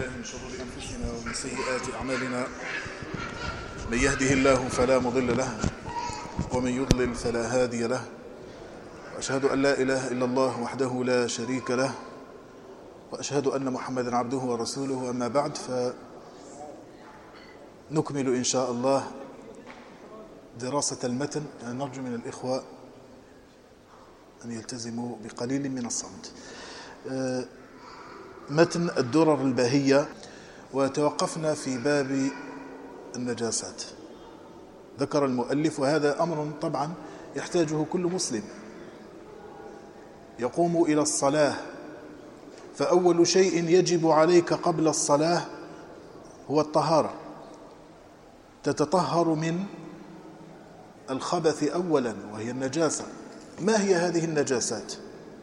بالله من شرور أنفسنا ومن سيئات أعمالنا. من يهده الله فلا مضل له ومن يضلل فلا هادي له، وأشهد أن لا إله إلا الله وحده لا شريك له، وأشهد أن محمدا عبده ورسوله. أما بعد، فنكمل إن شاء الله دراسة المتن. نرجو من الإخوة أن يلتزموا بقليل من الصمت. متن الدرر الباهية، وتوقفنا في باب النجاسات. ذكر المؤلف، وهذا أمر طبعا يحتاجه كل مسلم يقوم إلى الصلاة، فأول شيء يجب عليك قبل الصلاة هو الطهارة. تتطهر من الخبث أولا وهي النجاسة. ما هي هذه النجاسات؟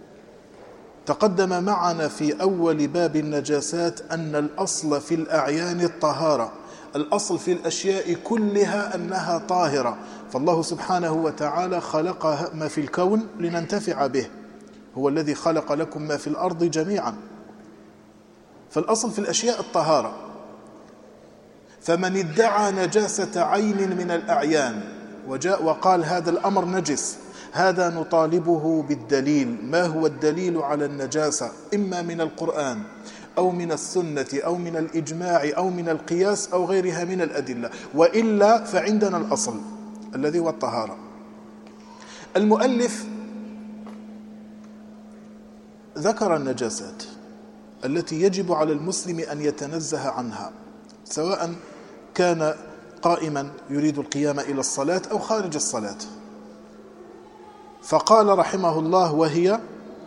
تقدم معنا في أول باب النجاسات أن الأصل في الأعيان الطهارة، الأصل في الأشياء كلها أنها طاهرة، فالله سبحانه وتعالى خلق ما في الكون لننتفع به، هو الذي خلق لكم ما في الأرض جميعا، فالأصل في الأشياء الطهارة. فمن ادعى نجاسة عين من الأعيان وجاء وقال هذا الأمر نجس، هذا نطالبه بالدليل. ما هو الدليل على النجاسة؟ إما من القرآن أو من السنة أو من الإجماع أو من القياس أو غيرها من الأدلة، وإلا فعندنا الأصل الذي هو الطهارة. المؤلف ذكر النجاسات التي يجب على المسلم أن يتنزه عنها، سواء كان قائما يريد القيام إلى الصلاة أو خارج الصلاة. فقال رحمه الله: وهي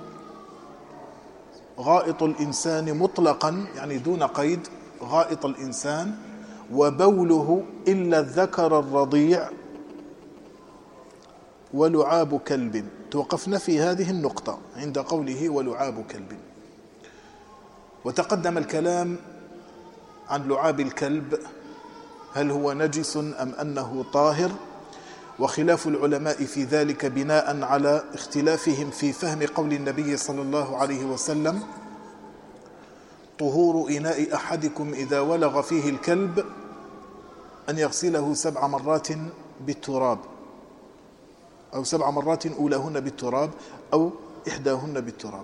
غائط الإنسان مطلقا، يعني دون قيد، غائط الإنسان وبوله إلا الذكر الرضيع ولعاب كلب. توقفنا في هذه النقطة عند قوله ولعاب كلب، وتقدم الكلام عن لعاب الكلب، هل هو نجس أم أنه طاهر، وخلاف العلماء في ذلك بناء على اختلافهم في فهم قول النبي صلى الله عليه وسلم: طهور إناء أحدكم إذا ولغ فيه الكلب أن يغسله 7 مرات بالتراب، أو 7 مرات أولاهن بالتراب أو إحداهن بالتراب.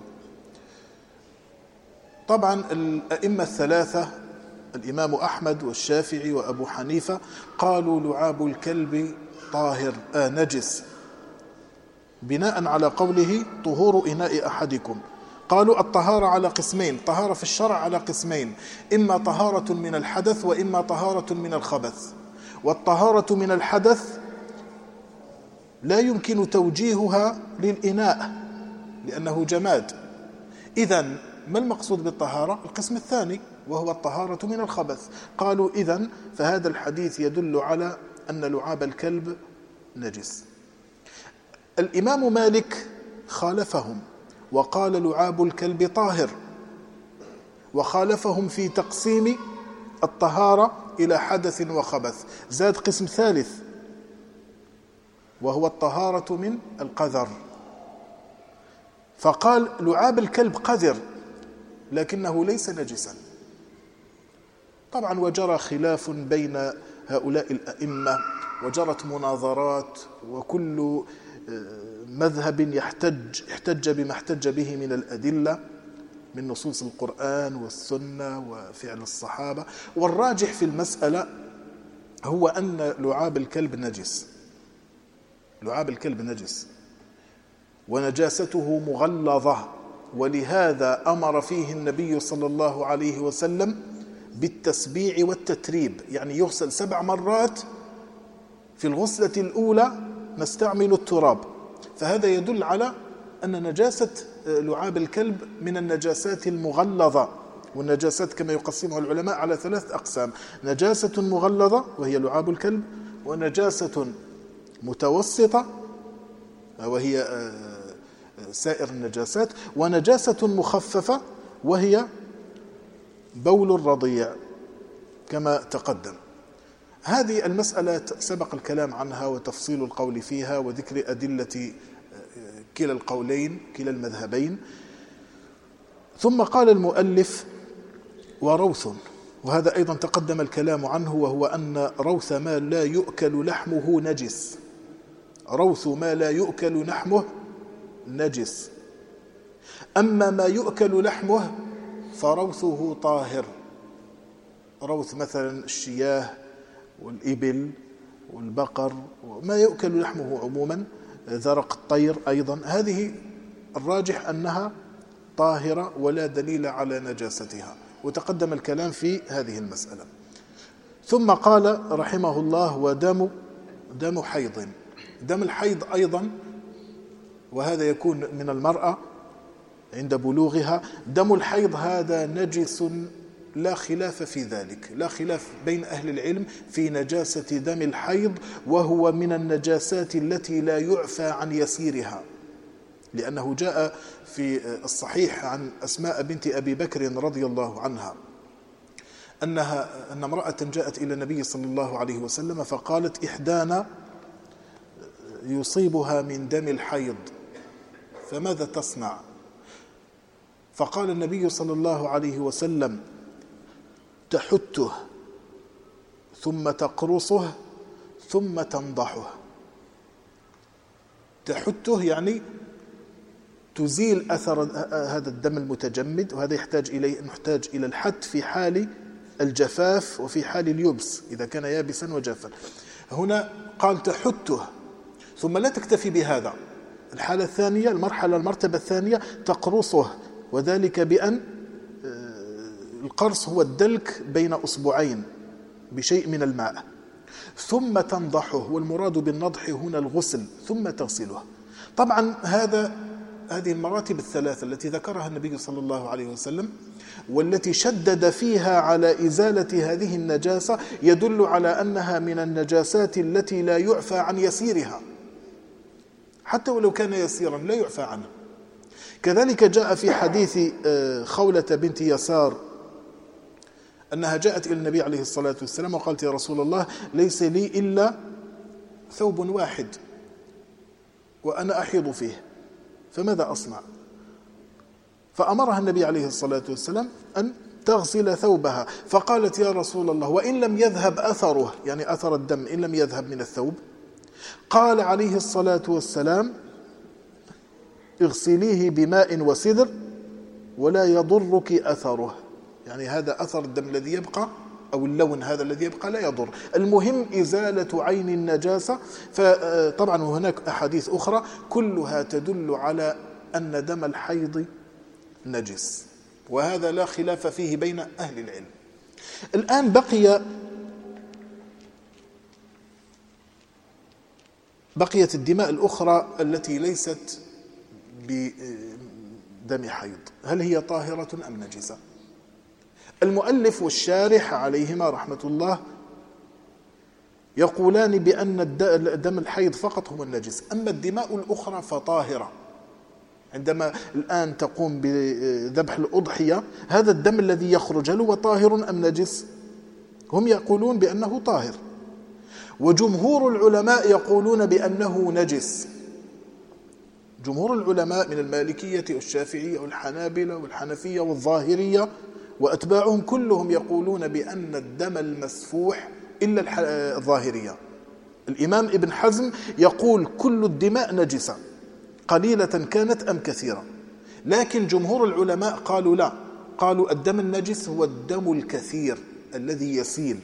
طبعا الأئمة الثلاثة الإمام أحمد والشافعي وأبو حنيفة قالوا لعاب الكلب طاهر نجس، بناء على قوله طهور إناء أحدكم. قالوا الطهارة على قسمين، طهارة في الشرع على قسمين: إما طهارة من الحدث وإما طهارة من الخبث. والطهارة من الحدث لا يمكن توجيهها للإناء لأنه جماد. إذن ما المقصود بالطهارة؟ القسم الثاني وهو الطهارة من الخبث. قالوا إذن فهذا الحديث يدل على أن لعاب الكلب نجس. الإمام مالك خالفهم وقال لعاب الكلب طاهر، وخالفهم في تقسيم الطهارة إلى حدث وخبث، زاد قسم ثالث وهو الطهارة من القذر، فقال لعاب الكلب قذر لكنه ليس نجسا. طبعا وجرى خلاف بين هؤلاء الأئمة، وجرت مناظرات، وكل مذهب احتج بما احتج به من الأدلة من نصوص القرآن والسنة وفعل الصحابة. والراجح في المسألة هو أن لعاب الكلب نجس، لعاب الكلب نجس ونجاسته مغلظة، ولهذا أمر فيه النبي صلى الله عليه وسلم بالتسبيع والتتريب، يعني يغسل 7 مرات، في الغسلة الأولى نستعمل التراب. فهذا يدل على أن نجاسة لعاب الكلب من النجاسات المغلظة، والنجاسات كما يقسمها العلماء على 3 أقسام: نجاسة مغلظة وهي لعاب الكلب، ونجاسة متوسطة وهي سائر النجاسات، ونجاسة مخففة وهي بول الرضيع كما تقدم. هذه المسألة سبق الكلام عنها وتفصيل القول فيها وذكر أدلة كلا القولين كلا المذهبين. ثم قال المؤلف: وروث، وهذا أيضا تقدم الكلام عنه، وهو أن روث ما لا يؤكل لحمه نجس. روث ما لا يؤكل لحمه نجس، أما ما يؤكل لحمه فروثه طاهر. روث مثلا الشياه والإبل والبقر وما يؤكل لحمه عموما، ذرق الطير أيضا، هذه الراجح أنها طاهرة ولا دليل على نجاستها، وتقدم الكلام في هذه المسألة. ثم قال رحمه الله: ودم حيض. دم الحيض أيضا، وهذا يكون من المرأة عند بلوغها. دم الحيض هذا نجس، لا خلاف في ذلك، لا خلاف بين أهل العلم في نجاسة دم الحيض، وهو من النجاسات التي لا يعفى عن يسيرها، لأنه جاء في الصحيح عن أسماء بنت أبي بكر رضي الله عنها أن امرأة جاءت إلى النبي صلى الله عليه وسلم فقالت: إحدانا يصيبها من دم الحيض فماذا تصنع؟ فقال النبي صلى الله عليه وسلم: تحته ثم تقرصه ثم تنضحه. تحته يعني تزيل أثر هذا الدم المتجمد، وهذا نحتاج إلى الحت في حال الجفاف وفي حال اليبس إذا كان يابسا وجافا. هنا قال تحته، ثم لا تكتفي بهذا. الحالة الثانية، المرتبة الثانية تقرصه، وذلك بأن القرص هو الدلك بين أصبعين بشيء من الماء، ثم تنضحه، والمراد بالنضح هنا الغسل، ثم تغسله. طبعا هذه المراتب الثلاثة التي ذكرها النبي صلى الله عليه وسلم، والتي شدد فيها على إزالة هذه النجاسة، يدل على أنها من النجاسات التي لا يعفى عن يسيرها، حتى ولو كان يسيرا لا يعفى عنه. كذلك جاء في حديث خولة بنت يسار أنها جاءت إلى النبي عليه الصلاة والسلام وقالت: يا رسول الله، ليس لي إلا ثوب واحد وأنا أحيض فيه، فماذا أصنع؟ فأمرها النبي عليه الصلاة والسلام أن تغسل ثوبها، فقالت: يا رسول الله، وإن لم يذهب أثره، يعني أثر الدم إن لم يذهب من الثوب؟ قال عليه الصلاة والسلام: اغسليه بماء وسدر ولا يضرك أثره، يعني هذا أثر الدم الذي يبقى أو اللون هذا الذي يبقى لا يضر، المهم إزالة عين النجاسة. فطبعا هناك أحاديث أخرى كلها تدل على أن دم الحيض نجس، وهذا لا خلاف فيه بين أهل العلم. الآن بقيت الدماء الأخرى التي ليست بدم حيض، هل هي طاهرة أم نجسة؟ المؤلف والشارح عليهما رحمة الله يقولان بأن دم الحيض فقط هو النجس، أما الدماء الأخرى فطاهرة. عندما الآن تقوم بذبح الأضحية، هذا الدم الذي يخرج هل هو طاهر أم نجس؟ هم يقولون بأنه طاهر، وجمهور العلماء يقولون بأنه نجس. جمهور العلماء من المالكية والشافعية والحنابلة والحنفية والظاهرية وأتباعهم كلهم يقولون بأن الدم المسفوح إلا الظاهرية. الإمام ابن حزم يقول كل الدماء نجسة، قليلة كانت أم كثيرة، لكن جمهور العلماء قالوا لا، قالوا الدم النجس هو الدم الكثير الذي يسيل،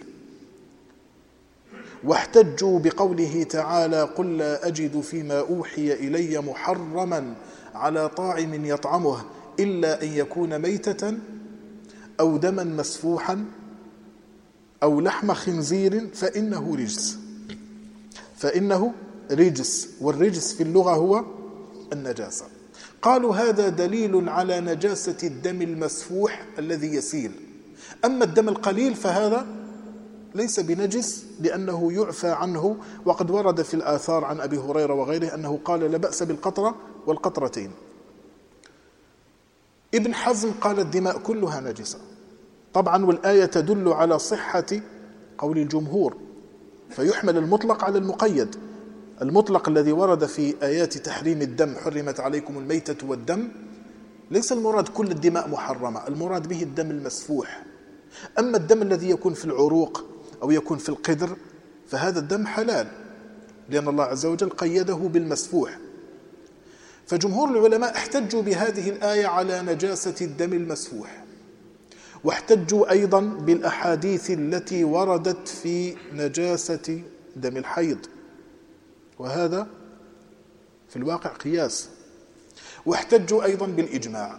واحتجوا بقوله تعالى: قل لا أجد فيما أوحي إلي محرما على طاعم يطعمه إلا أن يكون ميتة أو دما مسفوحا أو لحم خنزير فإنه رجس، والرجس في اللغة هو النجاسة. قالوا هذا دليل على نجاسة الدم المسفوح الذي يسيل، أما الدم القليل فهذا ليس بنجس لأنه يعفى عنه، وقد ورد في الآثار عن أبي هريرة وغيره أنه قال: لا بأس بالقطرة والقطرتين. ابن حزم قال الدماء كلها نجسة طبعا، والآية تدل على صحة قول الجمهور، فيحمل المطلق على المقيد. المطلق الذي ورد في آيات تحريم الدم: حرمت عليكم الميتة والدم، ليس المراد كل الدماء محرمة، المراد به الدم المسفوح أما الدم الذي يكون في العروق أو يكون في القدر فهذا الدم حلال، لأن الله عز وجل قيده بالمسفوح. فجمهور العلماء احتجوا بهذه الآية على نجاسة الدم المسفوح، واحتجوا أيضا بالأحاديث التي وردت في نجاسة دم الحيض، وهذا في الواقع قياس، واحتجوا أيضا بالإجماع.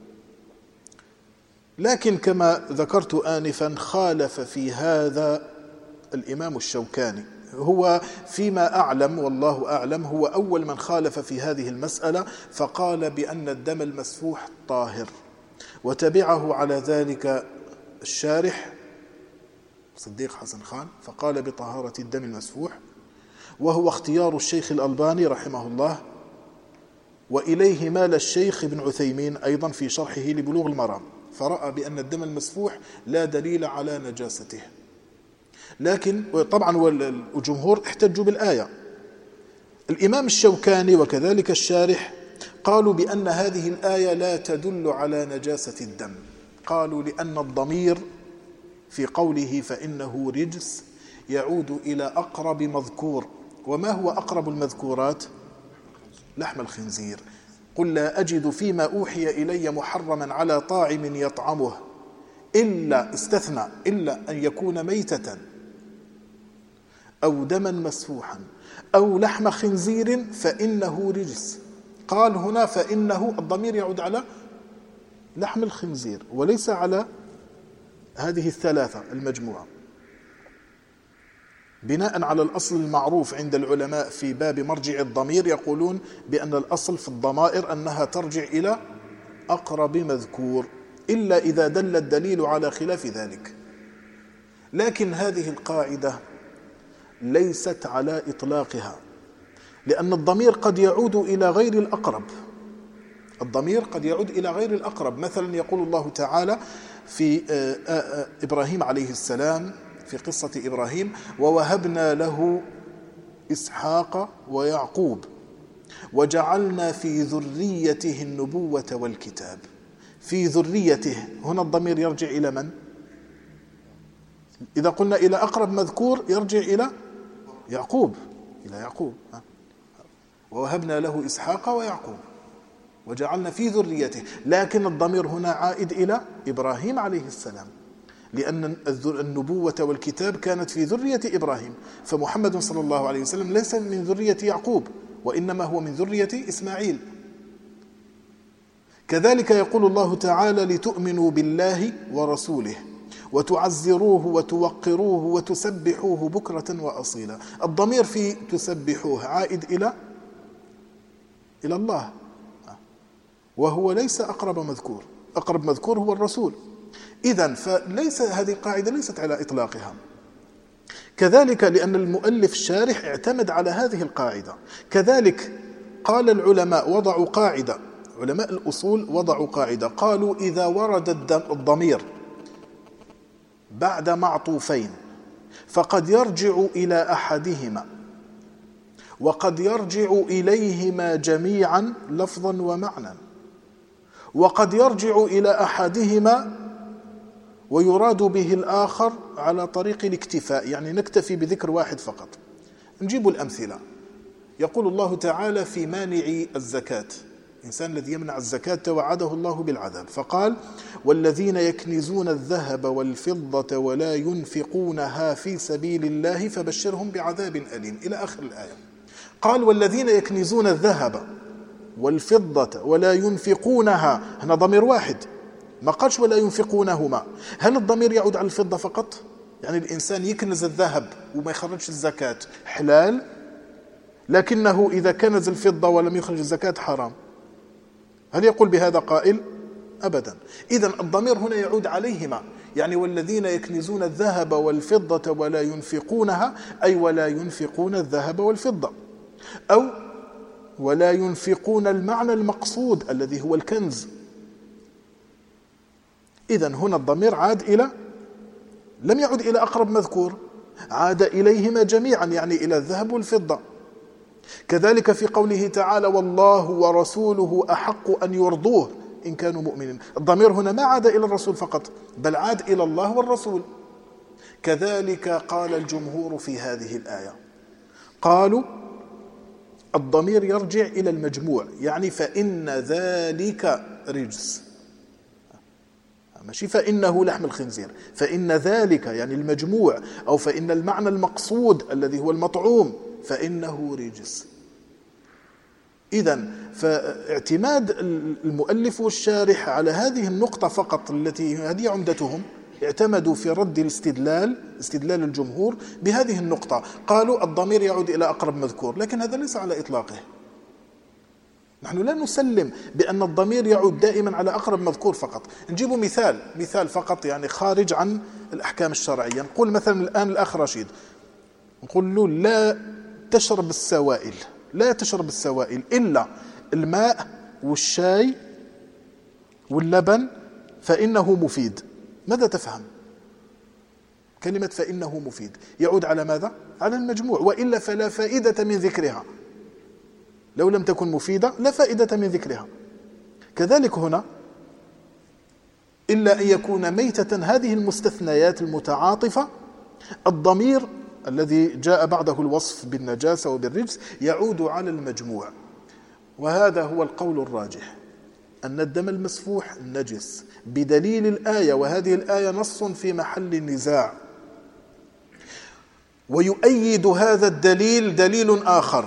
لكن كما ذكرت آنفا خالف في هذا الإمام الشوكاني، هو فيما أعلم والله أعلم هو أول من خالف في هذه المسألة، فقال بأن الدم المسفوح طاهر، وتبعه على ذلك الشارح صديق حسن خان فقال بطهارة الدم المسفوح، وهو اختيار الشيخ الألباني رحمه الله، وإليه مال الشيخ ابن عثيمين أيضا في شرحه لبلوغ المرام، فرأى بأن الدم المسفوح لا دليل على نجاسته. لكن طبعا والجمهور احتجوا بالآية. الإمام الشوكاني وكذلك الشارح قالوا بأن هذه الآية لا تدل على نجاسة الدم، قالوا لأن الضمير في قوله فإنه رجس يعود إلى أقرب مذكور، وما هو أقرب المذكورات؟ لحم الخنزير. قل لا أجد فيما أوحي إلي محرما على طاعم يطعمه إلا استثنى إلا أن يكون ميتة أو دما مسفوحا أو لحم خنزير فإنه رجس. قال هنا فإنه الضمير يعود على لحم الخنزير وليس على هذه الثلاثة المجموعة، بناء على الأصل المعروف عند العلماء في باب مرجع الضمير، يقولون بأن الأصل في الضمائر أنها ترجع إلى أقرب مذكور إلا إذا دل الدليل على خلاف ذلك. لكن هذه القاعدة ليست على إطلاقها، لأن الضمير قد يعود إلى غير الأقرب. الضمير قد يعود إلى غير الأقرب. مثلا يقول الله تعالى في إبراهيم عليه السلام في قصة إبراهيم ووهبنا له إسحاق ويعقوب وجعلنا في ذريته النبوة والكتاب. في ذريته هنا الضمير يرجع إلى من؟ إذا قلنا إلى أقرب مذكور يرجع إلى يعقوب، إلى يعقوب. ووهبنا له إسحاق ويعقوب وجعلنا في ذريته، لكن الضمير هنا عائد إلى إبراهيم عليه السلام، لأن النبوة والكتاب كانت في ذرية إبراهيم، فمحمد صلى الله عليه وسلم ليس من ذرية يعقوب وإنما هو من ذرية إسماعيل. كذلك يقول الله تعالى لتؤمنوا بالله ورسوله وتعزروه وتوقروه وتسبحوه بكرة وأصيلا. الضمير في تسبحوه عائد إلى الله، وهو ليس أقرب مذكور. أقرب مذكور هو الرسول. إذن فليس هذه القاعدة ليست على إطلاقها. كذلك لأن المؤلف الشارح اعتمد على هذه القاعدة. كذلك قال العلماء وضعوا قاعدة، علماء الأصول وضعوا قاعدة، قالوا إذا ورد الضمير بعد معطوفين فقد يرجع إلى أحدهما وقد يرجع إليهما جميعا لفظا ومعنى، وقد يرجع إلى أحدهما ويراد به الآخر على طريق الاكتفاء، يعني نكتفي بذكر واحد فقط. نجيب الأمثلة. يقول الله تعالى في مانع الزكاة، الإنسان الذي يمنع الزكاة توعده الله بالعذاب، فقال والذين يكنزون الذهب والفضة ولا ينفقونها في سبيل الله فبشرهم بعذاب أليم إلى آخر الآية. قال والذين يكنزون الذهب والفضة ولا ينفقونها، هنا ضمير واحد، ما قالش ولا ينفقونهما. هل الضمير يعود على الفضة فقط؟ يعني الإنسان يكنز الذهب وما يخرجش الزكاة حلال، لكنه إذا كنز الفضة ولم يخرج الزكاة حرام. هل يقول بهذا قائل؟ أبدا. إذن الضمير هنا يعود عليهما، يعني والذين يكنزون الذهب والفضة ولا ينفقونها، أي ولا ينفقون الذهب والفضة، أو ولا ينفقون المعنى المقصود الذي هو الكنز. إذن هنا الضمير عاد لم يعد إلى أقرب مذكور، عاد إليهما جميعا، يعني إلى الذهب والفضة. كذلك في قوله تعالى والله ورسوله أحق أن يرضوه، إن كانوا مؤمنين. الضمير هنا ما عاد إلى الرسول فقط، بل عاد إلى الله والرسول. كذلك قال الجمهور في هذه الآية، قالوا الضمير يرجع إلى المجموع، يعني فإن ذلك رجس، ماشي فإنه لحم الخنزير، فإن ذلك يعني المجموع، أو فإن المعنى المقصود الذي هو المطعوم فإنه رجس. إذن فاعتماد المؤلف والشارح على هذه النقطة فقط، التي هذه عمدتهم، اعتمدوا في رد استدلال الجمهور بهذه النقطة. قالوا الضمير يعود إلى أقرب مذكور، لكن هذا ليس على إطلاقه. نحن لا نسلم بأن الضمير يعود دائما على أقرب مذكور فقط. نجيب مثال فقط، يعني خارج عن الأحكام الشرعية. نقول مثلا الآن الأخ رشيد، نقول له لا تشرب السوائل إلا الماء والشاي واللبن فإنه مفيد. ماذا تفهم؟ كلمة فإنه مفيد يعود على ماذا؟ على المجموع، وإلا فلا فائدة من ذكرها. لو لم تكن مفيدة لا فائدة من ذكرها. كذلك هنا إلا أن يكون ميتة، هذه المستثنيات المتعاطفة، الضمير الذي جاء بعده الوصف بالنجاسة وبالرجس يعود على المجموع. وهذا هو القول الراجح، أن الدم المسفوح نجس بدليل الآية، وهذه الآية نص في محل نزاع. ويؤيد هذا الدليل دليل آخر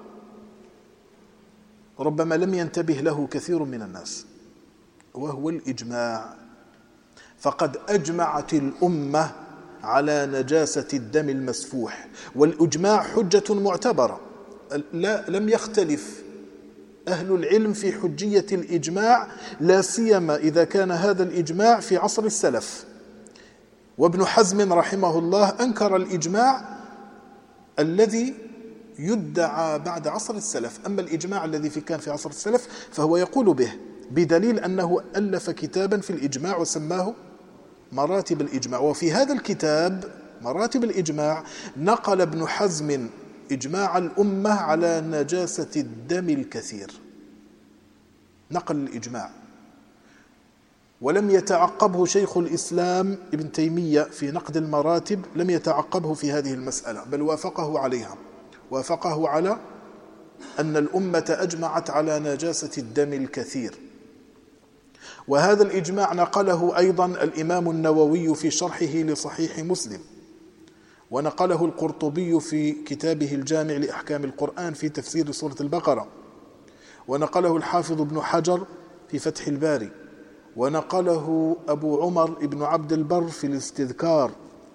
ربما لم ينتبه له كثير من الناس، وهو الإجماع. فقد أجمعت الأمة على نجاسة الدم المسفوح، والإجماع حجة معتبرة. لم يختلف أهل العلم في حجية الإجماع، لا سيما إذا كان هذا الإجماع في عصر السلف. وابن حزم رحمه الله أنكر الإجماع الذي يدعى بعد عصر السلف. أما الإجماع الذي كان في عصر السلف فهو يقول به، بدليل أنه ألف كتابا في الإجماع وسماه مراتب الإجماع. وفي هذا الكتاب مراتب الإجماع نقل ابن حزم إجماع الأمة على نجاسة الدم الكثير، نقل الإجماع، ولم يتعقبه شيخ الإسلام ابن تيمية في نقد المراتب، لم يتعقبه في هذه المسألة، بل وافقه عليها، وافقه على أن الأمة أجمعت على نجاسة الدم الكثير. وهذا الإجماع نقله أيضا الإمام النووي في شرحه لصحيح مسلم، ونقله القرطبي في كتابه الجامع لأحكام القرآن في تفسير سورة البقرة، ونقله الحافظ ابن حجر في فتح الباري، ونقله أبو عمر ابن عبد البر في الاستذكار.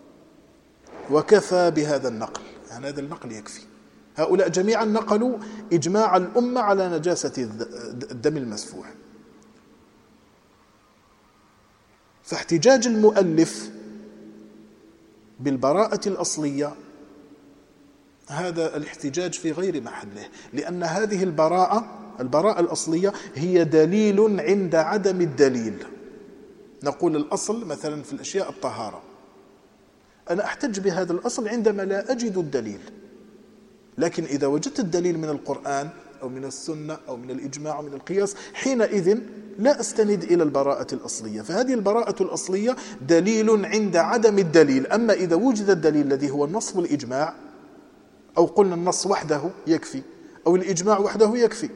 وكفى بهذا النقل، يعني هذا النقل يكفي. هؤلاء جميعا نقلوا إجماع الأمة على نجاسة الدم المسفوح. فاحتجاج المؤلف بالبراءة الأصلية هذا الاحتجاج في غير محله، لأن هذه البراءة الأصلية هي دليل عند عدم الدليل. نقول الأصل مثلا في الأشياء الطهارة، أنا أحتج بهذا الأصل عندما لا أجد الدليل، لكن إذا وجدت الدليل من القرآن أو من السنة أو من الإجماع أو من القياس، حينئذ لا أستند إلى البراءة الأصلية. فهذه البراءة الأصلية دليل عند عدم الدليل. أما إذا وجد الدليل الذي هو النص والإجماع، أو قلنا النص وحده يكفي أو الإجماع وحده يكفي،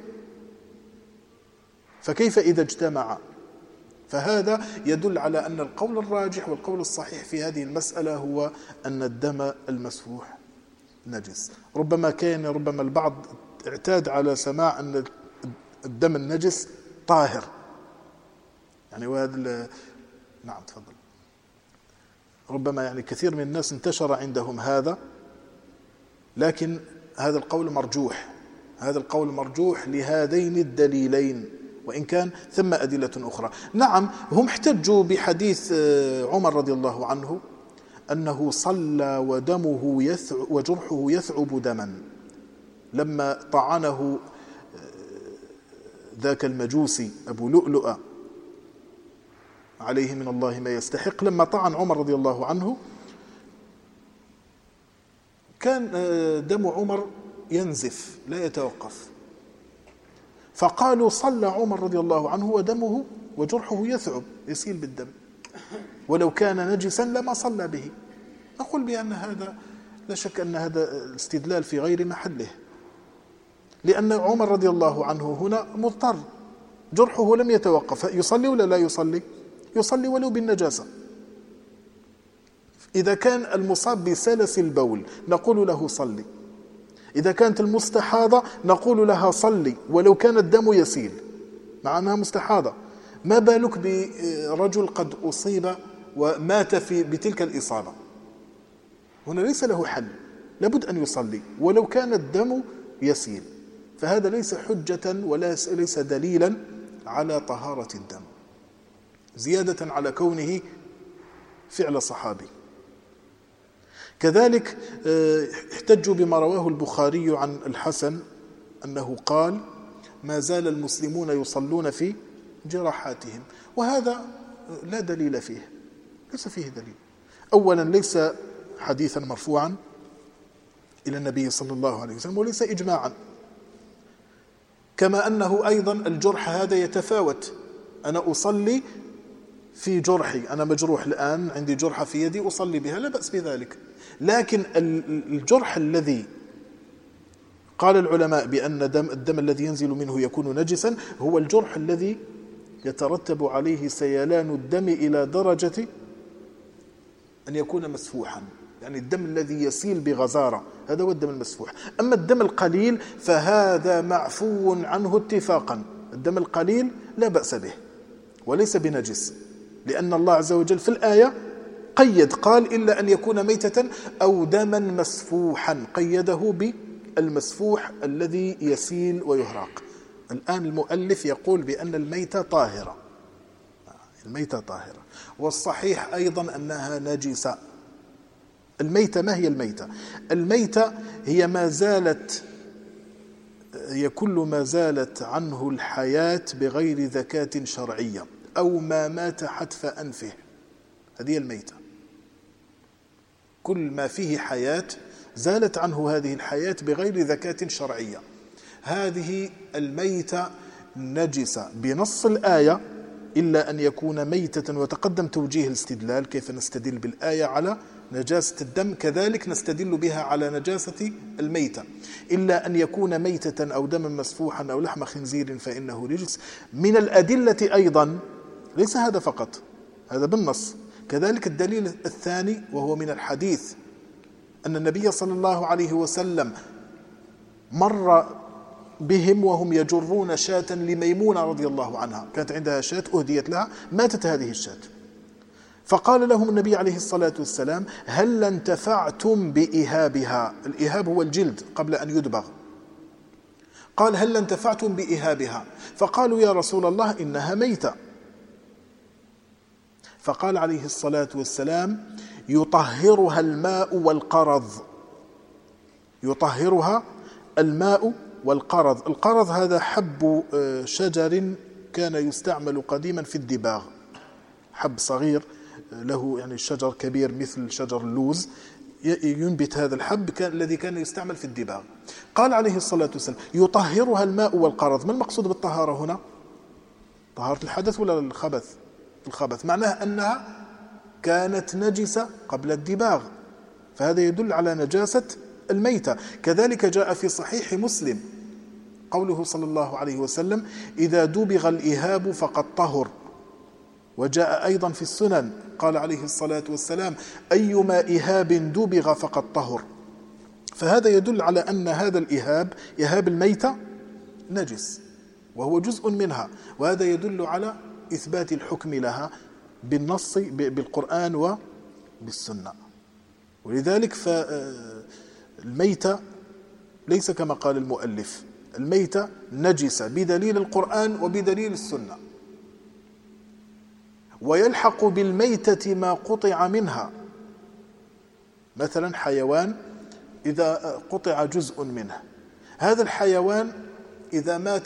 فكيف إذا اجتمع؟ فهذا يدل على أن القول الراجح والقول الصحيح في هذه المسألة هو أن الدم المسفوح نجس. ربما البعض اعتاد على سماع أن الدم النجس طاهر، يعني وهذا نعم تفضل. ربما يعني كثير من الناس انتشر عندهم هذا، لكن هذا القول مرجوح لهذين الدليلين، وإن كان ثم أدلة أخرى. نعم هم احتجوا بحديث عمر رضي الله عنه أنه صلى ودمه وجرحه يثعب دما، لما طعنه ذاك المجوسي أبو لؤلؤة عليه من الله ما يستحق، لما طعن عمر رضي الله عنه كان دم عمر ينزف لا يتوقف، فقالوا صلى عمر رضي الله عنه ودمه وجرحه يثعب يسيل بالدم، ولو كان نجسا لما صلى به. نقول بأن هذا لا شك أن هذا الاستدلال في غير محله، لأن عمر رضي الله عنه هنا مضطر، جرحه لم يتوقف، يصلي ولا لا يصلي؟ يصلي ولو بالنجاسة. إذا كان المصاب بسلس البول نقول له صلي، إذا كانت المستحاضة نقول لها صلي ولو كان الدم يسيل مع أنها مستحاضة. ما بالك برجل قد أصيب ومات بتلك الإصابة؟ هنا ليس له حل، لابد أن يصلي ولو كان الدم يسيل. فهذا ليس حجة ولا ليس دليلا على طهارة الدم، زيادة على كونه فعل صحابي. كذلك احتجوا بما رواه البخاري عن الحسن أنه قال: ما زال المسلمون يصلون في جراحاتهم. وهذا لا دليل فيه، ليس فيه دليل. أولا ليس حديثا مرفوعا إلى النبي صلى الله عليه وسلم، وليس إجماعا. كما أنه أيضا الجرح هذا يتفاوت، أنا أصلي في جرحي، أنا مجروح الآن عندي جرحة في يدي أصلي بها، لا بأس بذلك. لكن الجرح الذي قال العلماء بأن الدم الذي ينزل منه يكون نجسا هو الجرح الذي يترتب عليه سيلان الدم إلى درجة أن يكون مسفوحا، يعني الدم الذي يسيل بغزارة، هذا هو الدم المسفوح. أما الدم القليل فهذا معفو عنه اتفاقا، الدم القليل لا بأس به وليس بنجس، لأن الله عز وجل في الآية قيد، قال: إلا أن يكون ميتة أو دما مسفوحا، قيده بالمسفوح الذي يسيل ويهراق. الآن المؤلف يقول بأن الميتة طاهرة، الميتة طاهرة، والصحيح أيضا أنها نجسة. الميتة ما هي الميتة؟ الميتة هي ما زالت، هي كل ما زالت عنه الحياة بغير ذكاة شرعية، أو ما مات حتف أنفه، هذه الميتة. كل ما فيه حياة زالت عنه هذه الحياة بغير ذكاة شرعية، هذه الميتة نجسة بنص الآية، إلا أن يكون ميتة. وتقدم توجيه الاستدلال كيف نستدل بالآية على نجاسة الدم، كذلك نستدل بها على نجاسة الميتة. إلا أن يكون ميتة أو دما مسفوحا أو لحم خنزير فإنه رجس. من الأدلة أيضا ليس هذا فقط، هذا بالنص، كذلك الدليل الثاني وهو من الحديث أن النبي صلى الله عليه وسلم مر بهم وهم يجرون شاة لميمونة رضي الله عنها، كانت عندها شاة أهديت لها، ماتت هذه الشاة، فقال لهم النبي عليه الصلاة والسلام: هل انتفعتم بإهابها؟ الإهاب هو الجلد قبل أن يدبغ. قال: هل انتفعتم بإهابها؟ فقالوا: يا رسول الله إنها ميتة. فقال عليه الصلاة والسلام: يطهرها الماء والقرض، يطهرها الماء والقرض. القرض هذا حب شجر كان يستعمل قديما في الدباغ، حب صغير له يعني شجر كبير مثل شجر اللوز، ينبت هذا الحب الذي كان يستعمل في الدباغ. قال عليه الصلاة والسلام: يطهرها الماء والقرض. ما المقصود بالطهارة هنا؟ طهارة الحدث ولا الخبث؟ الخبث، معناه أنها كانت نجسة قبل الدباغ، فهذا يدل على نجاسة الميتة. كذلك جاء في صحيح مسلم قوله صلى الله عليه وسلم: إذا دبغ الإهاب فقد طهر. وجاء أيضا في السنن قال عليه الصلاة والسلام: أيما إهاب دبغ فقد طهر. فهذا يدل على أن هذا الإهاب، إهاب الميتة، نجس وهو جزء منها، وهذا يدل على إثبات الحكم لها بالنص بالقرآن وبالسنة. ولذلك فالميتة ليس كما قال المؤلف، الميتة نجسة بدليل القرآن وبدليل السنة. ويلحق بالميتة ما قطع منها، مثلا حيوان إذا قطع جزء منه، هذا الحيوان إذا مات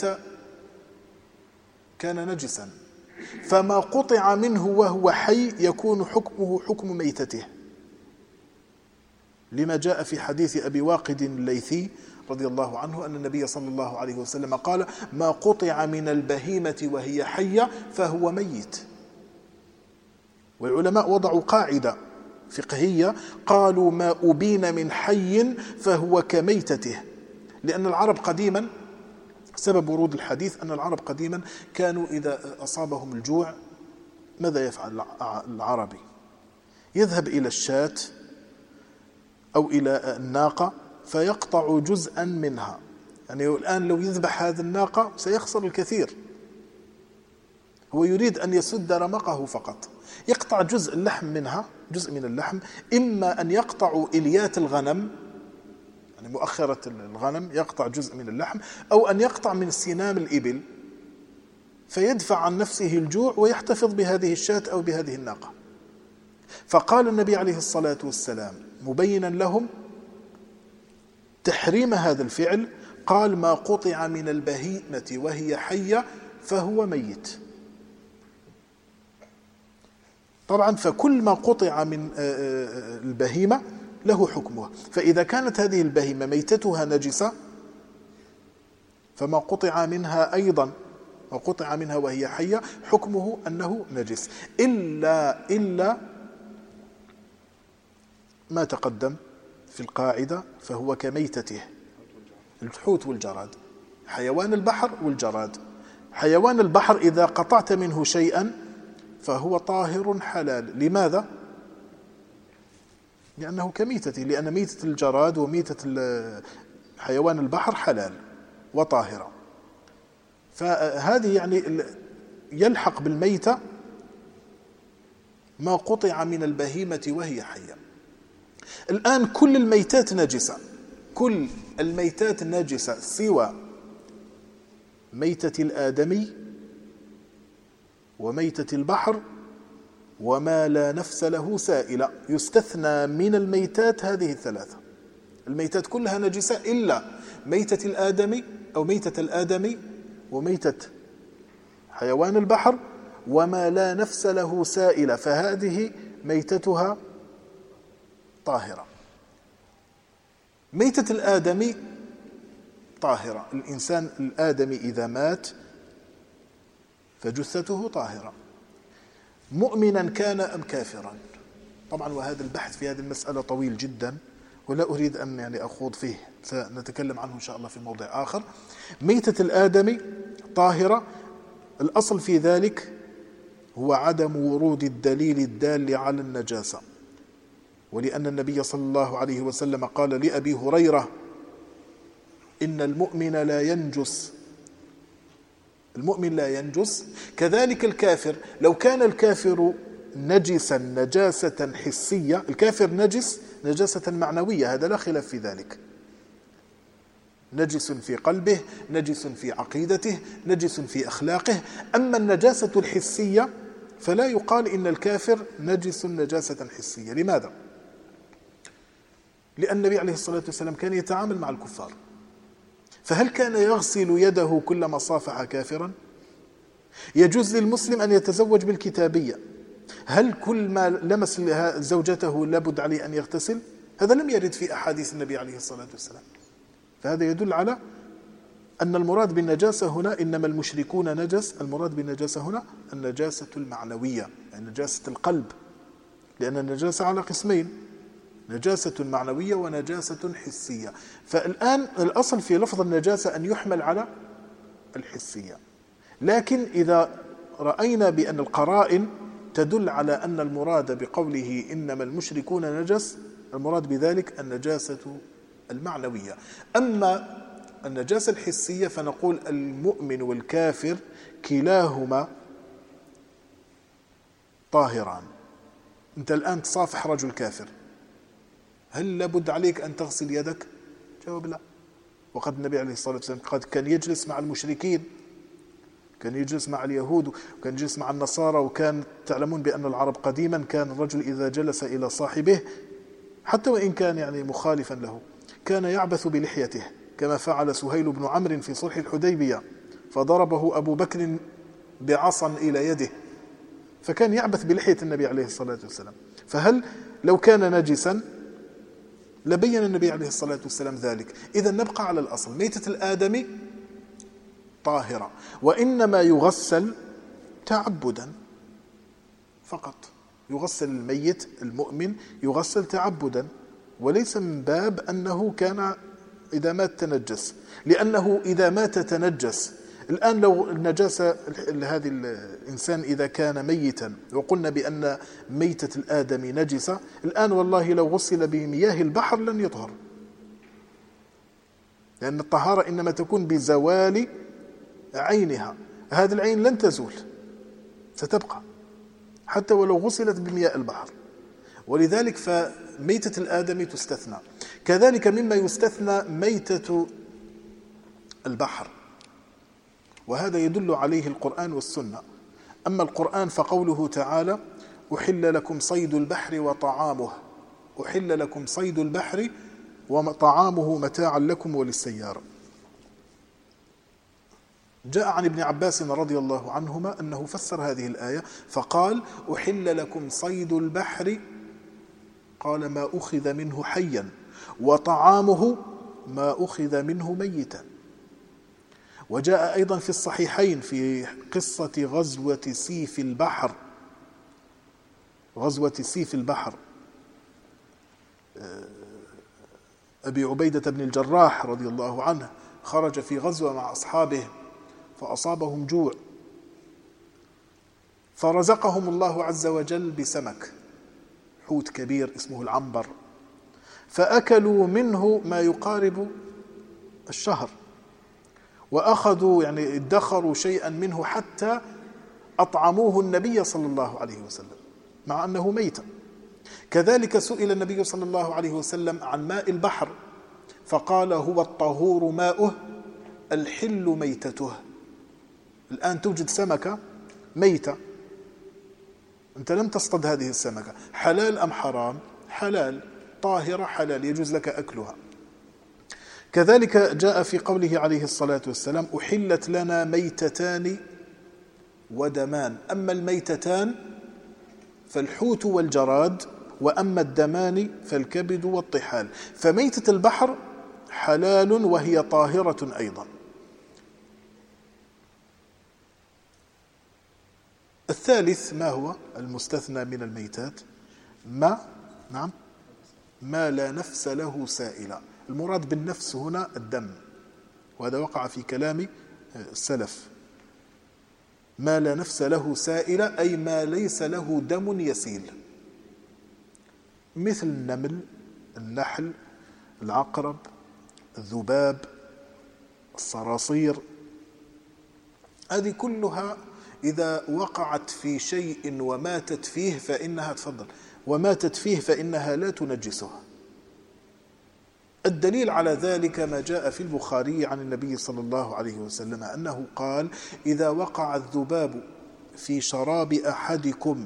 كان نجسا، فما قطع منه وهو حي يكون حكمه حكم ميتته، لما جاء في حديث أبي واقد الليثي رضي الله عنه أن النبي صلى الله عليه وسلم قال: ما قطع من البهيمة وهي حية فهو ميت. والعلماء وضعوا قاعدة فقهية، قالوا: ما أبين من حي فهو كميتته. لأن العرب قديما، سبب ورود الحديث أن العرب قديما كانوا إذا أصابهم الجوع ماذا يفعل العربي؟ يذهب إلى الشاة أو إلى الناقة فيقطع جزءا منها. يعني الآن لو يذبح هذه الناقة سيخسر الكثير، هو يريد أن يسد رمقه فقط، يقطع جزء اللحم منها، جزء من اللحم. إما أن يقطع إليات الغنم، يعني مؤخرة الغنم، يقطع جزء من اللحم، أو أن يقطع من سنام الإبل فيدفع عن نفسه الجوع ويحتفظ بهذه الشاة أو بهذه الناقة. فقال النبي عليه الصلاة والسلام مبينا لهم تحريم هذا الفعل، قال: ما قطع من البهيمة وهي حية فهو ميت. طبعا فكل ما قطع من البهيمة له حكمها، فإذا كانت هذه البهيمة ميتتها نجسة فما قطع منها أيضا، ما قطع منها وهي حية حكمه أنه نجس، إلا ما تقدم في القاعدة فهو كميتته، الحوت والجراد، حيوان البحر والجراد. حيوان البحر إذا قطعت منه شيئا فهو طاهر حلال. لماذا؟ لأنه كميتته، لأن ميتة الجراد وميتة حيوان البحر حلال وطاهرة. فهذه يعني يلحق بالميتة ما قطع من البهيمة وهي حية. الآن كل الميتات نجسة، كل الميتات نجسة سوى ميتة الآدمي وميتة البحر وما لا نفس له سائلة. يستثنى من الميتات هذه الثلاثة، الميتات كلها نجسة إلا ميتة الآدمي أو ميتة الآدمي وميتة حيوان البحر وما لا نفس له سائلة، فهذه ميتتها طاهرة. ميتة الآدمي طاهرة، الإنسان الآدمي إذا مات فجثته طاهرة، مؤمنا كان أم كافرا. طبعا وهذا البحث في هذه المسألة طويل جدا ولا أريد أن يعني أخوض فيه، سنتكلم عنه إن شاء الله في موضع آخر. ميتة الآدمي طاهرة، الأصل في ذلك هو عدم ورود الدليل الدال على النجاسة، ولأن النبي صلى الله عليه وسلم قال لأبي هريرة: إن المؤمن لا ينجس، المؤمن لا ينجس. كذلك الكافر، لو كان الكافر نجسا نجاسة حسية، الكافر نجس نجاسة معنوية، هذا لا خلاف في ذلك، نجس في قلبه، نجس في عقيدته، نجس في أخلاقه. أما النجاسة الحسية فلا يقال إن الكافر نجس نجاسة حسية. لماذا؟ لأن النبي عليه الصلاة والسلام كان يتعامل مع الكفار، فهل كان يغسل يده كلما صافح كافرا؟ يجوز للمسلم أن يتزوج بالكتابية، هل كل ما لمس زوجته لابد عليه أن يغتسل؟ هذا لم يرد في أحاديث النبي عليه الصلاة والسلام. فهذا يدل على أن المراد بالنجاسة هنا إنما المشركون نجس، المراد بالنجاسة هنا النجاسة المعنوية، يعني نجاسة القلب، لأن النجاسة على قسمين، نجاسة معنوية ونجاسة حسية. فالآن الأصل في لفظ النجاسة أن يحمل على الحسية، لكن إذا رأينا بأن القرائن تدل على أن المراد بقوله إنما المشركون نجس، المراد بذلك النجاسة المعنوية. أما النجاسة الحسية فنقول المؤمن والكافر كلاهما طاهران. أنت الآن تصافح رجل كافر، هل لابد عليك أن تغسل يدك؟ جواب لا. وقد النبي عليه الصلاة والسلام قد كان يجلس مع المشركين، كان يجلس مع اليهود وكان يجلس مع النصارى، وكان تعلمون بأن العرب قديما كان الرجل إذا جلس إلى صاحبه حتى وإن كان يعني مخالفا له كان يعبث بلحيته، كما فعل سهيل بن عمرو في صلح الحديبية، فضربه أبو بكر بعصا إلى يده، فكان يعبث بلحية النبي عليه الصلاة والسلام. فهل لو كان نجسا لبين النبي عليه الصلاة والسلام ذلك. إذا نبقى على الأصل، ميتة الآدمي طاهرة، وإنما يغسل تعبدا فقط. يغسل الميت المؤمن يغسل تعبدا، وليس من باب أنه كان إذا مات تنجس، لأنه إذا مات تنجس. الآن لو النجاسة هذه الإنسان إذا كان ميتا وقلنا بأن ميتة الآدمي نجسة، الآن والله لو غسل بمياه البحر لن يطهر، لأن الطهارة إنما تكون بزوال عينها، هذه العين لن تزول، ستبقى حتى ولو غسلت بمياه البحر. ولذلك فميتة الآدمي تستثنى. كذلك مما يستثنى ميتة البحر، وهذا يدل عليه القرآن والسنة. أما القرآن فقوله تعالى: أحل لكم صيد البحر وطعامه، أحل لكم صيد البحر وطعامه متاعا لكم وللسيارة. جاء عن ابن عباس رضي الله عنهما أنه فسر هذه الآية فقال: أحل لكم صيد البحر، قال: ما أخذ منه حيا، وطعامه ما أخذ منه ميتا. وجاء أيضا في الصحيحين في قصة غزوة سيف البحر، غزوة سيف البحر، أبي عبيدة بن الجراح رضي الله عنه خرج في غزوة مع أصحابه فأصابهم جوع، فرزقهم الله عز وجل بسمك، حوت كبير اسمه العنبر، فأكلوا منه ما يقارب الشهر، وأخذوا يعني ادخروا شيئا منه حتى أطعموه النبي صلى الله عليه وسلم مع أنه ميت. كذلك سئل النبي صلى الله عليه وسلم عن ماء البحر فقال: هو الطهور ماؤه الحل ميتته. الآن توجد سمكة ميتة، أنت لم تصطد هذه السمكة، حلال أم حرام؟ حلال، طاهرة حلال، يجوز لك أكلها. كذلك جاء في قوله عليه الصلاة والسلام: أحلت لنا ميتتان ودمان. أما الميتتان فالحوت والجراد، وأما الدمان فالكبد والطحال. فميتة البحر حلال وهي طاهرة أيضا. الثالث ما هو المستثنى من الميتات؟ ما لا نفس له سائلة. المراد بالنفس هنا الدم، وهذا وقع في كلام السلف. ما لا نفس له سائلة أي ما ليس له دم يسيل، مثل النمل، النحل، العقرب، الذباب، الصراصير. هذه كلها إذا وقعت في شيء وماتت فيه فإنها لا تنجسها. الدليل على ذلك ما جاء في البخاري عن النبي صلى الله عليه وسلم أنه قال: إذا وقع الذباب في شراب أحدكم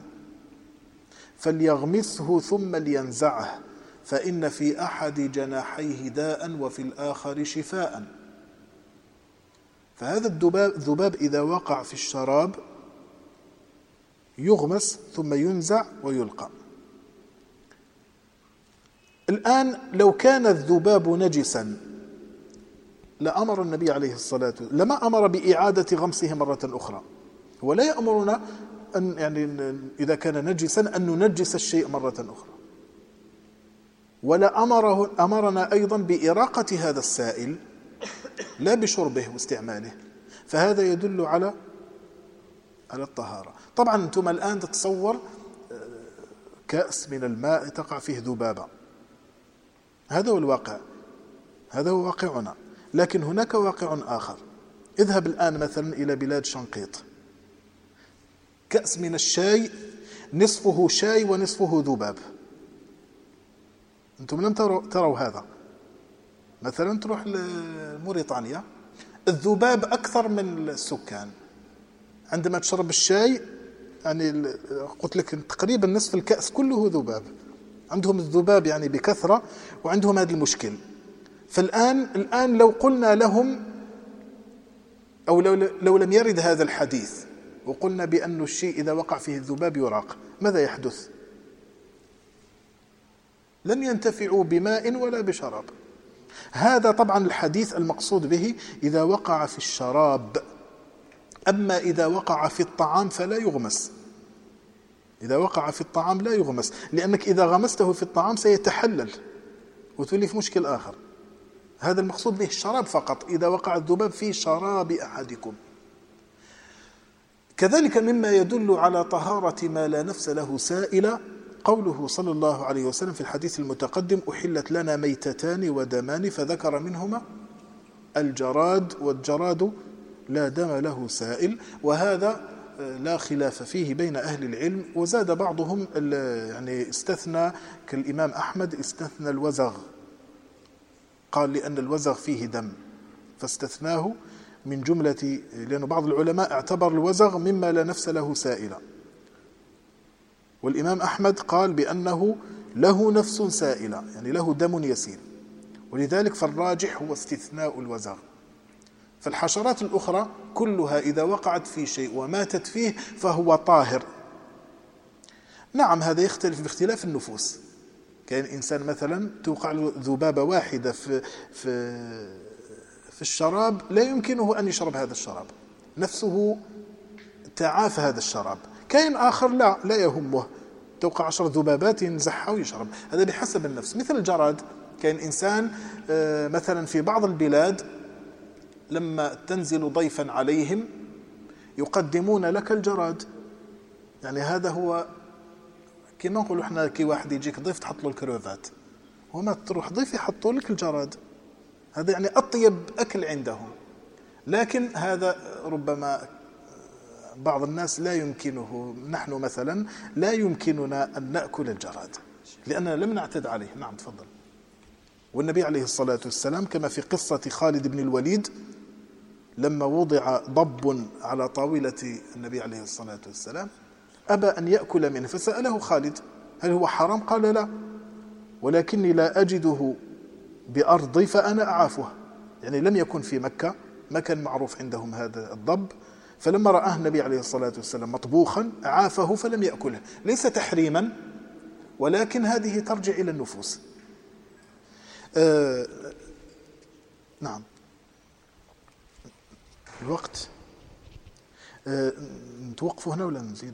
فليغمسه ثم لينزعه، فإن في أحد جناحيه داء وفي الآخر شفاء. فهذا الذباب إذا وقع في الشراب يغمس ثم ينزع ويلقى. الآن لو كان الذباب نجسا لأمر النبي عليه الصلاة والسلام، لما أمر بإعادة غمسه مرة أخرى، ولا يأمرنا أن يعني إذا كان نجسا أن ننجس الشيء مرة أخرى، ولا أمرنا أيضا بإراقة هذا السائل لا بشربه واستعماله. فهذا يدل على الطهارة. طبعا أنتم الآن تتصور كأس من الماء تقع فيه ذبابة، هذا هو الواقع، هذا هو واقعنا. لكن هناك واقع آخر. اذهب الآن مثلا إلى بلاد شنقيط، كأس من الشاي نصفه شاي ونصفه ذباب. أنتم لم تروا هذا. مثلا تروح لموريتانيا، الذباب أكثر من السكان. عندما تشرب الشاي يعني قلت لك تقريبا نصف الكأس كله ذباب. عندهم الذباب يعني بكثرة، وعندهم هذا المشكل. فالآن لو قلنا لهم، أو لو لم يرد هذا الحديث وقلنا بأن الشيء إذا وقع فيه الذباب يراق، ماذا يحدث؟ لن ينتفعوا بماء ولا بشراب. هذا طبعا الحديث المقصود به إذا وقع في الشراب. أما إذا وقع في الطعام فلا يغمس. إذا وقع في الطعام لا يغمس، لأنك إذا غمسته في الطعام سيتحلل وتولي في مشكل آخر. هذا المقصود به الشراب فقط، إذا وقع الذباب في شراب أحدكم. كذلك مما يدل على طهارة ما لا نفس له سائل قوله صلى الله عليه وسلم في الحديث المتقدم: أحلت لنا ميتتان ودمان، فذكر منهما الجراد، والجراد لا دم له سائل. وهذا لا خلاف فيه بين أهل العلم. وزاد بعضهم يعني استثنى، كالإمام أحمد استثنى الوزغ، قال لأن الوزغ فيه دم فاستثناه من جملة، لأن بعض العلماء اعتبر الوزغ مما لا نفس له سائلة، والإمام أحمد قال بأنه له نفس سائلة، يعني له دم يسير، ولذلك فالراجح هو استثناء الوزغ. فالحشرات الأخرى كلها إذا وقعت في شيء وماتت فيه فهو طاهر. نعم، هذا يختلف باختلاف النفوس. كان إنسان مثلا توقع له ذبابة واحدة في الشراب، لا يمكنه أن يشرب هذا الشراب، نفسه تعافى هذا الشراب. كائن آخر لا يهمه، توقع 10 ذبابات ينزحها ويشرب. هذا بحسب النفس. مثل الجراد، كان إنسان مثلا في بعض البلاد لما تنزل ضيفا عليهم يقدمون لك الجراد. يعني هذا هو كما نقول احنا كي واحد يجيك ضيف تحط له الكروفات، وما تروح ضيف يحطوا لك الجراد. هذا يعني أطيب أكل عندهم. لكن هذا ربما بعض الناس لا يمكنه. نحن مثلا لا يمكننا أن نأكل الجراد لأننا لم نعتد عليه. نعم تفضل. والنبي عليه الصلاة والسلام كما في قصة خالد بن الوليد لما وضع ضب على طاولة النبي عليه الصلاة والسلام أبى أن يأكل منه، فسأله خالد: هل هو حرام؟ قال: لا، ولكني لا أجده بأرضي فأنا أعافها. يعني لم يكن في مكة، ما كان معروف عندهم هذا الضب، فلما رآه النبي عليه الصلاة والسلام مطبوخا أعافه فلم يأكله. ليس تحريما، ولكن هذه ترجع إلى النفوس. نعم، الوقت نتوقف هنا ولا نزيد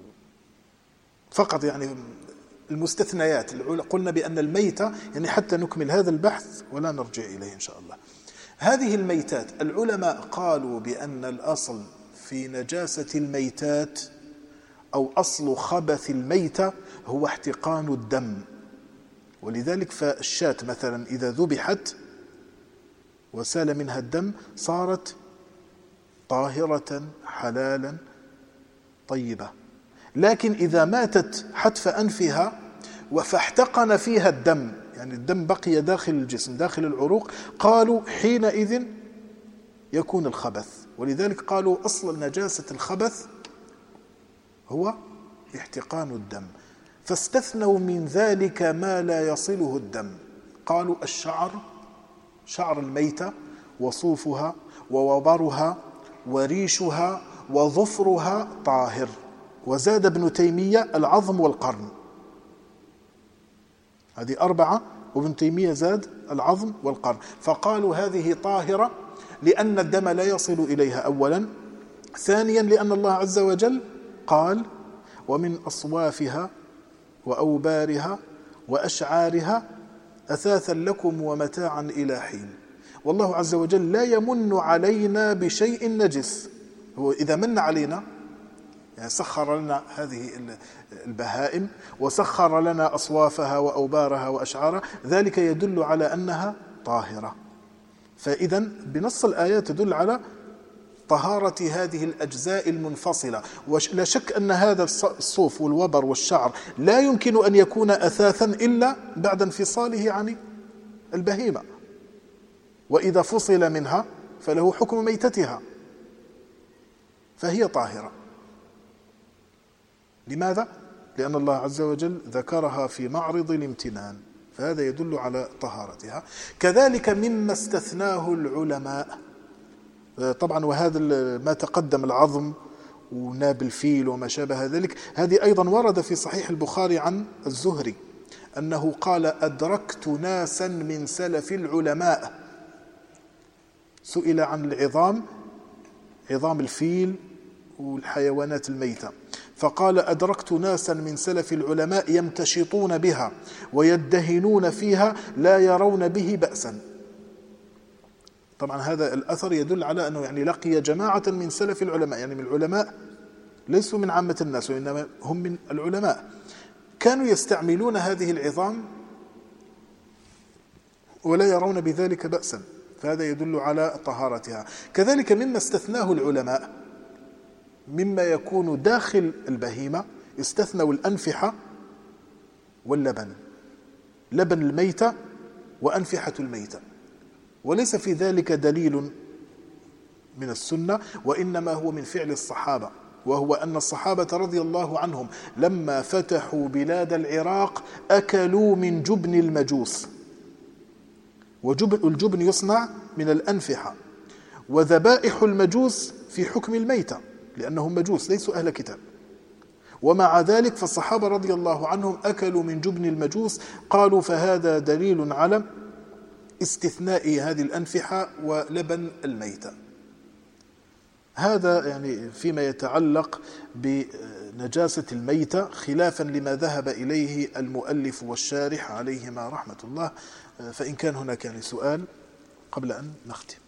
فقط؟ يعني المستثنيات قلنا بأن الميتة، يعني حتى نكمل هذا البحث ولا نرجع إليه إن شاء الله. هذه الميتات العلماء قالوا بأن الأصل في نجاسة الميتات أو أصل خبث الميتة هو احتقان الدم. ولذلك فالشاة مثلا إذا ذبحت وسال منها الدم صارت طاهرة حلالا طيبة. لكن إذا ماتت حتف أنفها فاحتقن فيها الدم، يعني الدم بقي داخل الجسم داخل العروق، قالوا حينئذ يكون الخبث. ولذلك قالوا أصل نجاسة الخبث هو احتقان الدم، فاستثنوا من ذلك ما لا يصله الدم. قالوا الشعر، شعر الميتة وصوفها ووبرها وريشها وظفرها طاهر. وزاد ابن تيمية العظم والقرن، هذه 4، وابن تيمية زاد العظم والقرن. فقالوا هذه طاهرة لأن الدم لا يصل إليها أولا، ثانيا لأن الله عز وجل قال: ومن أصوافها وأوبارها وأشعارها أثاثا لكم ومتاعا إلى حين. والله عز وجل لا يمن علينا بشيء نجس. هو إذا من علينا يعني سخر لنا هذه البهائم وسخر لنا أصوافها وأوبارها وأشعارها، ذلك يدل على أنها طاهرة. فإذا بنص الآيات تدل على طهارة هذه الأجزاء المنفصلة. ولا شك أن هذا الصوف والوبر والشعر لا يمكن أن يكون أثاثا إلا بعد انفصاله عن البهيمة، وإذا فصل منها فله حكم ميتتها، فهي طاهرة. لماذا؟ لأن الله عز وجل ذكرها في معرض الامتنان، فهذا يدل على طهارتها. كذلك مما استثناه العلماء طبعا، وهذا ما تقدم العظم وناب الفيل وما شابه ذلك، هذه أيضا ورد في صحيح البخاري عن الزهري أنه قال أدركت ناسا من سلف العلماء، سئل عن العظام، عظام الفيل والحيوانات الميتة، فقال أدركت ناسا من سلف العلماء يمتشطون بها ويدهنون فيها لا يرون به بأسا. طبعا هذا الأثر يدل على أنه يعني لقي جماعة من سلف العلماء، يعني من العلماء ليسوا من عامة الناس وإنما هم من العلماء، كانوا يستعملون هذه العظام ولا يرون بذلك بأسا، فهذا يدل على طهارتها. كذلك مما استثناه العلماء مما يكون داخل البهيمة استثنوا الأنفحة واللبن، لبن الميتة وأنفحة الميتة، وليس في ذلك دليل من السنة، وإنما هو من فعل الصحابة، وهو أن الصحابة رضي الله عنهم لما فتحوا بلاد العراق أكلوا من جبن المجوس، والجبن يصنع من الأنفحة، وذبائح المجوس في حكم الميتة لأنهم مجوس ليسوا أهل كتاب، ومع ذلك فالصحابة رضي الله عنهم أكلوا من جبن المجوس، قالوا فهذا دليل على استثناء هذه الأنفحة ولبن الميتة. هذا يعني فيما يتعلق بنجاسة الميتة، خلافا لما ذهب إليه المؤلف والشارح عليهما رحمة الله. فإن كان هناك يعني سؤال قبل أن نختم.